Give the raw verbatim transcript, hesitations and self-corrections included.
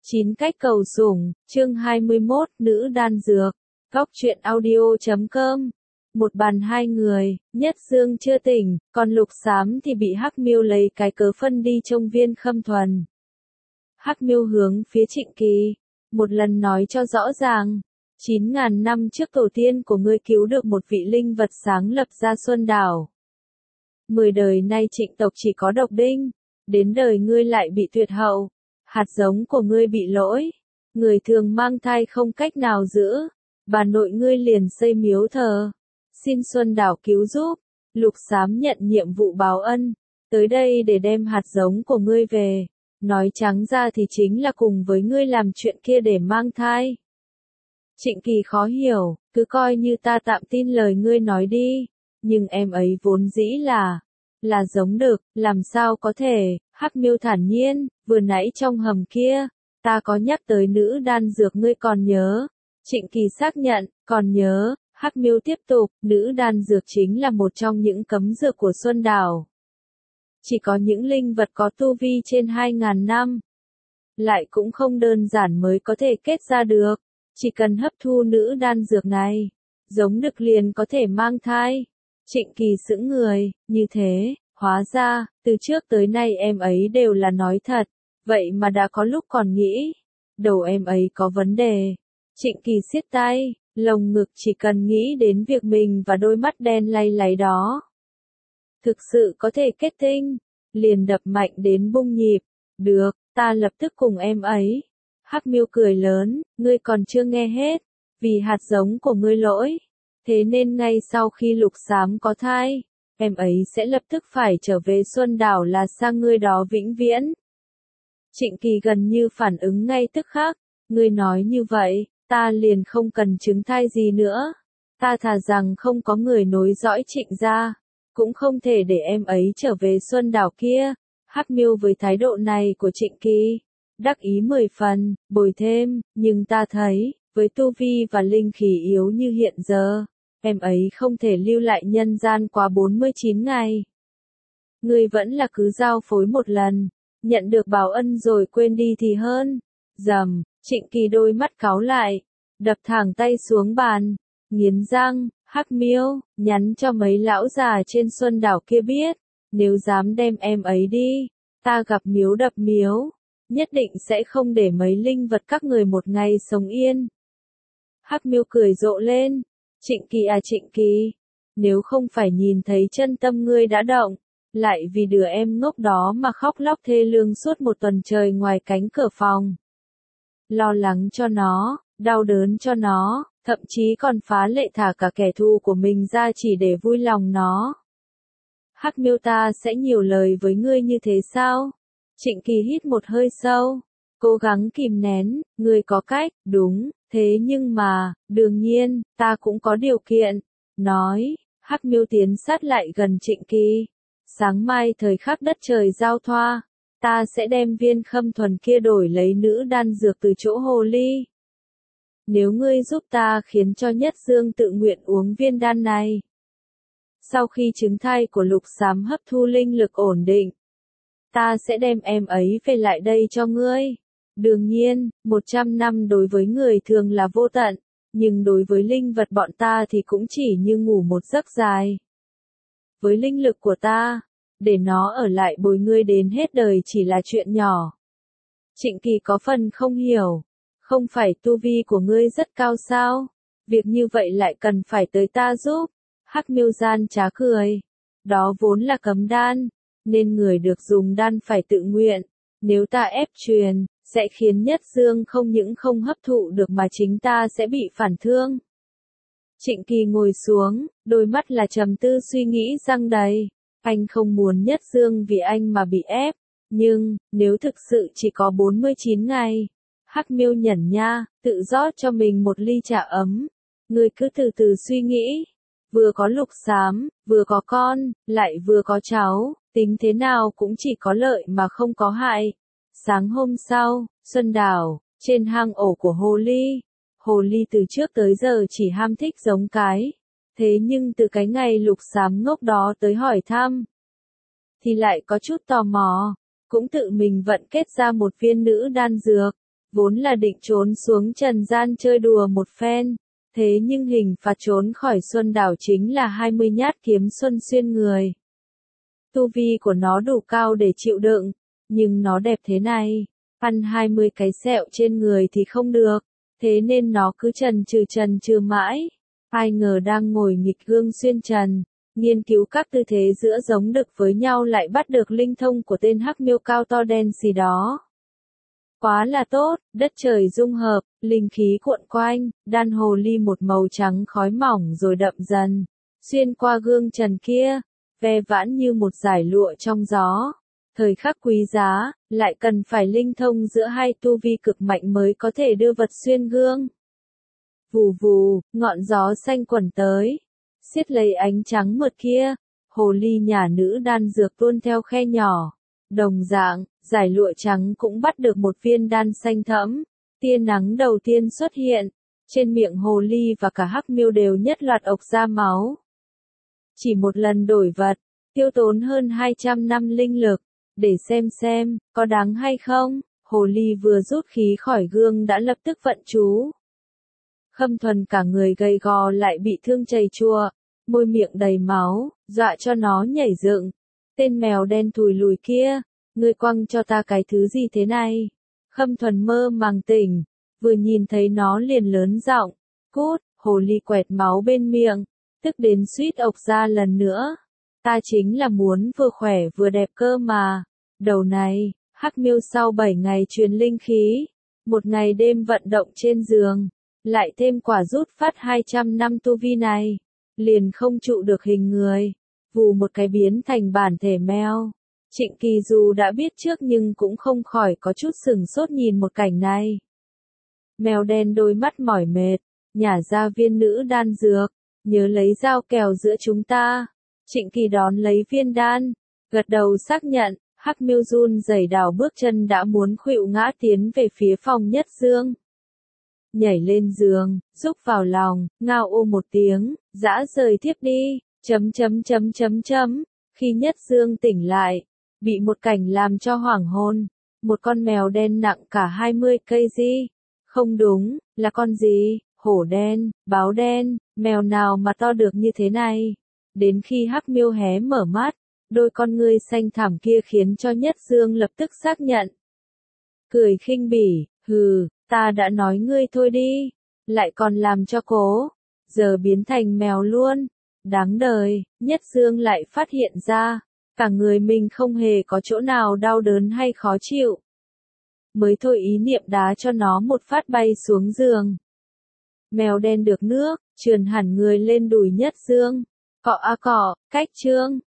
chín cách cầu sủng, chương hai mươi mốt, nữ đan dược. Góc truyện audio chấm com. Một bàn hai người, Nhất Dương chưa tỉnh, còn Lục Xám thì bị Hắc Miêu lấy cái cớ phân đi trông Viên Khâm Thuần. Hắc Miêu hướng phía Trịnh Kỳ, một lần nói cho rõ ràng, chín ngàn năm trước tổ tiên của ngươi cứu được một vị linh vật sáng lập ra Xuân Đảo. Mười đời nay Trịnh tộc chỉ có độc đinh, đến đời ngươi lại bị tuyệt hậu, hạt giống của ngươi bị lỗi, người thường mang thai không cách nào giữ, bà nội ngươi liền xây miếu thờ, xin Xuân Đảo cứu giúp. Lục Xám nhận nhiệm vụ báo ân, tới đây để đem hạt giống của ngươi về, nói trắng ra thì chính là cùng với ngươi làm chuyện kia để mang thai. Trịnh Kỳ khó hiểu, cứ coi như ta tạm tin lời ngươi nói đi, nhưng em ấy vốn dĩ là, là giống đực, làm sao có thể. Hắc Miêu thản nhiên, vừa nãy trong hầm kia, ta có nhắc tới nữ đan dược ngươi còn nhớ. Trịnh Kỳ xác nhận, còn nhớ. Hắc Miêu tiếp tục, nữ đan dược chính là một trong những cấm dược của Xuân Đảo. Chỉ có những linh vật có tu vi trên hai ngàn năm, lại cũng không đơn giản mới có thể kết ra được. Chỉ cần hấp thu nữ đan dược này, giống đực liền có thể mang thai. Trịnh Kỳ sững người, như thế, hóa ra, từ trước tới nay em ấy đều là nói thật, vậy mà đã có lúc còn nghĩ, đầu em ấy có vấn đề. Trịnh Kỳ siết tay, lồng ngực chỉ cần nghĩ đến việc mình và đôi mắt đen lay láy đó thực sự có thể kết tinh, liền đập mạnh đến bung nhịp. Được, ta lập tức cùng em ấy. Hắc Miêu cười lớn, ngươi còn chưa nghe hết, vì hạt giống của ngươi lỗi, thế nên ngay sau khi Lục Xám có thai, em ấy sẽ lập tức phải trở về Xuân Đảo là sang ngươi đó vĩnh viễn. Trịnh Kỳ gần như phản ứng ngay tức khắc, ngươi nói như vậy, ta liền không cần chứng thai gì nữa, ta thà rằng không có người nối dõi Trịnh gia, cũng không thể để em ấy trở về Xuân Đảo kia. Hắc Miêu với thái độ này của Trịnh Kỳ, đắc ý mười phần, bồi thêm, nhưng ta thấy, với tu vi và linh khí yếu như hiện giờ, em ấy không thể lưu lại nhân gian quá bốn mươi chín ngày. Ngươi vẫn là cứ giao phối một lần, nhận được báo ân rồi quên đi thì hơn. Rầm, Trịnh Kỳ đôi mắt cáu lại, đập thẳng tay xuống bàn, nghiến răng. Hắc Miêu, nhắn cho mấy lão già trên Xuân Đảo kia biết, nếu dám đem em ấy đi, ta gặp miếu đập miếu, nhất định sẽ không để mấy linh vật các người một ngày sống yên. Hắc Miêu cười rộ lên, Trịnh Kỳ à Trịnh Kỳ, nếu không phải nhìn thấy chân tâm ngươi đã động, lại vì đứa em ngốc đó mà khóc lóc thê lương suốt một tuần trời ngoài cánh cửa phòng. Lo lắng cho nó, đau đớn cho nó, thậm chí còn phá lệ thả cả kẻ thù của mình ra chỉ để vui lòng nó. Hắc Miêu ta sẽ nhiều lời với ngươi như thế sao? Trịnh Kỳ hít một hơi sâu, cố gắng kìm nén, ngươi có cách, đúng, thế nhưng mà, đương nhiên, ta cũng có điều kiện. Nói, Hắc Miêu tiến sát lại gần Trịnh Kỳ. Sáng mai thời khắc đất trời giao thoa, ta sẽ đem Viên Khâm Thuần kia đổi lấy nữ đan dược từ chỗ hồ ly. Nếu ngươi giúp ta khiến cho Nhất Dương tự nguyện uống viên đan này, sau khi trứng thai của Lục Xám hấp thu linh lực ổn định, ta sẽ đem em ấy về lại đây cho ngươi. Đương nhiên, một trăm năm đối với người thường là vô tận, nhưng đối với linh vật bọn ta thì cũng chỉ như ngủ một giấc dài. Với linh lực của ta, để nó ở lại bồi ngươi đến hết đời chỉ là chuyện nhỏ. Trịnh Kỳ có phần không hiểu, không phải tu vi của ngươi rất cao sao? Việc như vậy lại cần phải tới ta giúp. Hắc Miêu gian trá cười, đó vốn là cấm đan, nên người được dùng đan phải tự nguyện, nếu ta ép truyền, sẽ khiến Nhất Dương không những không hấp thụ được mà chính ta sẽ bị phản thương. Trịnh Kỳ ngồi xuống, đôi mắt là trầm tư suy nghĩ răng đầy, anh không muốn Nhất Dương vì anh mà bị ép, nhưng, nếu thực sự chỉ có bốn mươi chín ngày, Hắc Miêu nhẩn nha, tự rót cho mình một ly trà ấm, ngươi cứ từ từ suy nghĩ, vừa có Lục Xám, vừa có con, lại vừa có cháu, tính thế nào cũng chỉ có lợi mà không có hại. Sáng hôm sau, Xuân Đảo, trên hang ổ của hồ ly. Hồ ly từ trước tới giờ chỉ ham thích giống cái, thế nhưng từ cái ngày Lục Xám ngốc đó tới hỏi thăm, thì lại có chút tò mò, cũng tự mình vận kết ra một viên nữ đan dược. vốn là định trốn xuống trần gian chơi đùa một phen, thế nhưng hình phạt trốn khỏi Xuân Đảo chính là hai mươi nhát kiếm xuân xuyên người. Tu vi của nó đủ cao để chịu đựng, nhưng nó đẹp thế này, ăn hai mươi cái sẹo trên người thì không được, thế nên nó cứ trần trừ trần trừ mãi. Ai ngờ đang ngồi nghịch gương xuyên trần, nghiên cứu các tư thế giữa giống đực với nhau lại bắt được linh thông của tên hắc miêu cao to đen xì đó. Quá là tốt, đất trời dung hợp, linh khí cuộn quanh, đan hồ ly một màu trắng khói mỏng rồi đậm dần, xuyên qua gương trần kia, ve vãn như một dải lụa trong gió. Thời khắc quý giá, lại cần phải linh thông giữa hai tu vi cực mạnh mới có thể đưa vật xuyên gương. Vù vù, ngọn gió xanh quẩn tới, xiết lấy ánh trắng mượt kia, hồ ly nhà nữ đan dược tuôn theo khe nhỏ. Đồng dạng, dải lụa trắng cũng bắt được một viên đan xanh thẫm, tia nắng đầu tiên xuất hiện, trên miệng hồ ly và cả hắc miêu đều nhất loạt ộc ra máu. Chỉ một lần đổi vật, tiêu tốn hơn hai trăm năm linh lực, để xem xem, có đáng hay không, hồ ly vừa rút khí khỏi gương đã lập tức vận chú. Khâm Thuần cả người gầy gò lại bị thương chầy chua, môi miệng đầy máu, dọa cho nó nhảy dựng. Tên mèo đen thùi lùi kia, ngươi quăng cho ta cái thứ gì thế này? Khâm Thuần mơ màng tỉnh, vừa nhìn thấy nó liền lớn giọng, cút, hồ ly quẹt máu bên miệng, tức đến suýt ộc ra lần nữa. Ta chính là muốn vừa khỏe vừa đẹp cơ mà. Đầu này, hắc miêu sau bảy ngày truyền linh khí, một ngày đêm vận động trên giường, lại thêm quả rút phát hai trăm năm tu vi này, liền không trụ được hình người, vù một cái biến thành bản thể mèo. Trịnh Kỳ dù đã biết trước nhưng cũng không khỏi có chút sừng sốt nhìn một cảnh này. Mèo đen đôi mắt mỏi mệt, nhả ra viên nữ đan dược, nhớ lấy dao kèo giữa chúng ta. Trịnh Kỳ đón lấy viên đan, gật đầu xác nhận, hắc miêu run rẩy đảo bước chân đã muốn khuỵu ngã tiến về phía phòng Nhất Dương. Nhảy lên giường, rúc vào lòng, ngao ô một tiếng, dã rời thiếp đi, chấm chấm chấm chấm chấm. Khi Nhất Dương tỉnh lại, bị một cảnh làm cho hoảng hồn, một con mèo đen nặng cả hai mươi cây gi. Không đúng, là con gì? Hổ đen, báo đen, mèo nào mà to được như thế này? Đến khi hắc miêu hé mở mắt, đôi con ngươi xanh thẳm kia khiến cho Nhất Dương lập tức xác nhận. Cười khinh bỉ, hừ, ta đã nói ngươi thôi đi, lại còn làm cho cố, giờ biến thành mèo luôn. Đáng đời, Nhất Dương lại phát hiện ra, cả người mình không hề có chỗ nào đau đớn hay khó chịu. Mới thôi ý niệm đá cho nó một phát bay xuống giường. Mèo đen được nước, trườn hẳn người lên đùi Nhất Dương, cọ a cọ, cách trương,